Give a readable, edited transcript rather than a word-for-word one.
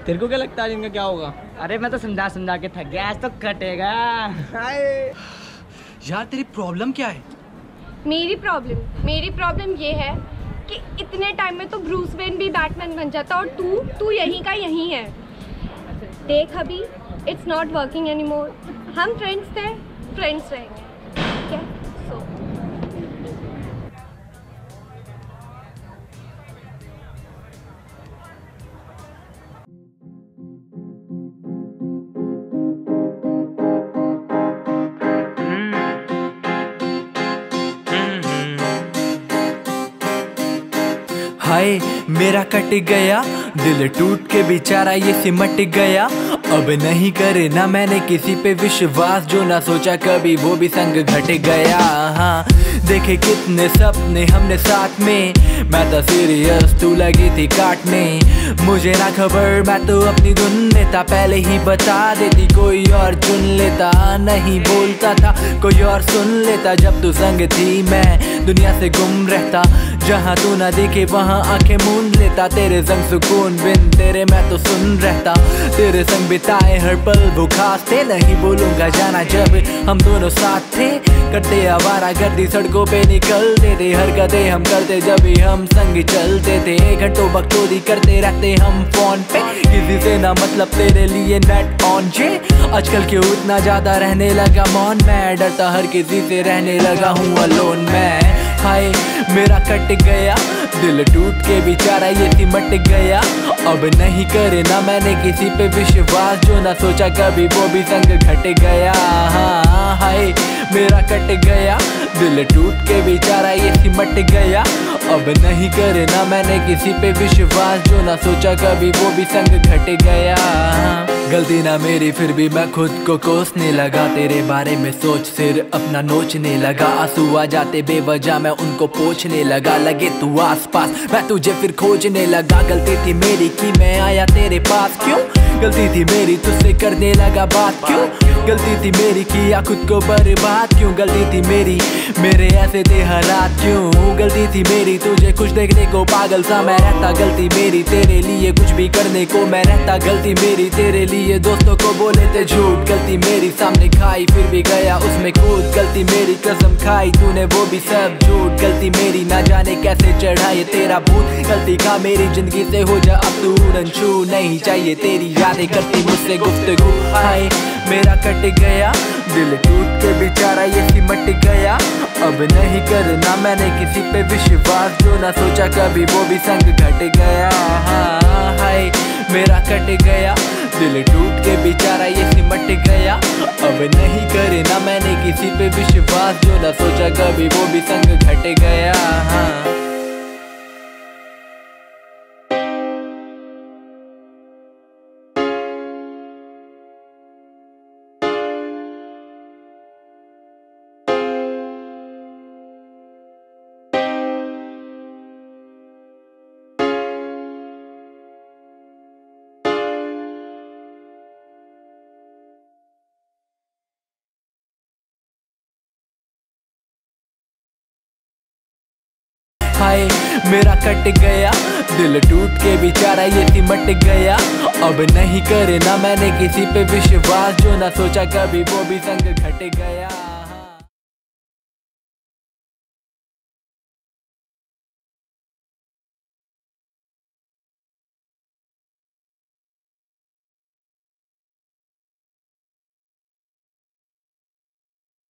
तेरे को क्या लगता है इनका क्या होगा? अरे मैं तो समझा समझा के थक गया, आज तो कटेगा। यार तेरी प्रॉब्लम क्या है? मेरी प्रॉब्लम ये है कि इतने टाइम में तो ब्रूस वेन भी बैटमैन बन जाता और तू यहीं का यहीं है। देख अभी इट्स नॉट वर्किंग एनीमोर। हम फ्रेंड्स थे, फ्रेंड्स रहेंगे, ठीक है? सो हाय मेरा कट गया दिल टूट के बेचारा ये सिमट गया। अब नहीं करे ना मैंने किसी पे विश्वास, जो ना सोचा कभी वो भी संग घट गया। हाँ देखे कितने सपने हमने साथ में, मैं तो सीरियस तू लगी थी काटने। मुझे ना खबर मैं तो अपनी धुन लेता, पहले ही बता देती कोई और चुन लेता। नहीं बोलता था कोई और सुन लेता, जब तू संग थी मैं दुनिया से गुम रहता। जहाँ तू ना देखे वहाँ आंखें मूंद लेता, तेरे संग सुकून बिन तेरे मैं तो सुन रहता। तेरे संग बिताए हर पल वो खास थे, नहीं बोलूंगा जाना जब हम दोनों साथ थे। करते आवारा गर्दी सड़कों पे निकलते थे, हरकतें हम करते जब भी हम संग चलते थे। घंटों बकचोदी करते रहते हम फोन पे, किसी से ना मतलब तेरे लिए नेट ऑन जे। आजकल क्यों इतना ज्यादा रहने लगा मौन, मैं डरता हर किसी से रहने लगा हूँ अलोन मैं। हाय मेरा कट गया दिल टूट के बेचारा ये सिमट गया। अब नहीं करे ना मैंने किसी पे विश्वास, जो ना सोचा कभी वो भी संग घट गया। हाँ हाय मेरा कट गया दिल टूट के बेचारा ये सिमट गया। अब नहीं करे ना मैंने किसी पे विश्वास, जो ना सोचा कभी वो भी संग घट गया। गलती ना मेरी फिर भी मैं खुद को कोसने लगा, तेरे बारे में सोच सिर अपना नोचने लगा। आंसू आ जाते बेवजह मैं उनको पोंछने लगा, लगे तू आसपास मैं तुझे फिर खोजने लगा। गलती थी मेरी कि मैं आया तेरे पास क्यों, गलती थी मेरी तुझसे करने लगा बात क्यों, गलती थी मेरी किया खुद को बर्बाद क्यों, गलती थी मेरी मेरे ऐसे थे हालात क्यों, गलती थी मेरी तुझे कुछ देखने को पागल सा मैं रहता, गलती मेरी तेरे लिए कुछ भी करने को मैं रहता, गलती मेरी तेरे लिए दोस्तों को बोले थे झूठ, गलती मेरी सामने खाई फिर भी गया उसमें कूद, गलती मेरी कसम खाई तूने वो भी सब झूठ, गलती मेरी ना जाने कैसे चढ़ा ये तेरा भूत, गलती का मेरी जिंदगी से हो जा अब तू रंछू, नहीं चाहिए तेरी यादें करती मुझसे गुफ्तगू। हाय मेरा कट गया दिल टूट के बेचारा ये सिमट गया, अब नहीं करना मैंने किसी पे विश्वास, जो ना सोचा कभी वो भी संग घट गया। हाँ हाय मेरा कट गया दिल टूट के बेचारा ये सिमट गया, अब नहीं करना मैंने किसी पे विश्वास, जो ना सोचा कभी वो भी संग घट गया। हाँ हाय मेरा कट गया दिल टूट के बेचारा ये सिमट गया, अब नहीं करना मैंने किसी पे विश्वास, जो ना सोचा कभी वो भी संग घट गया।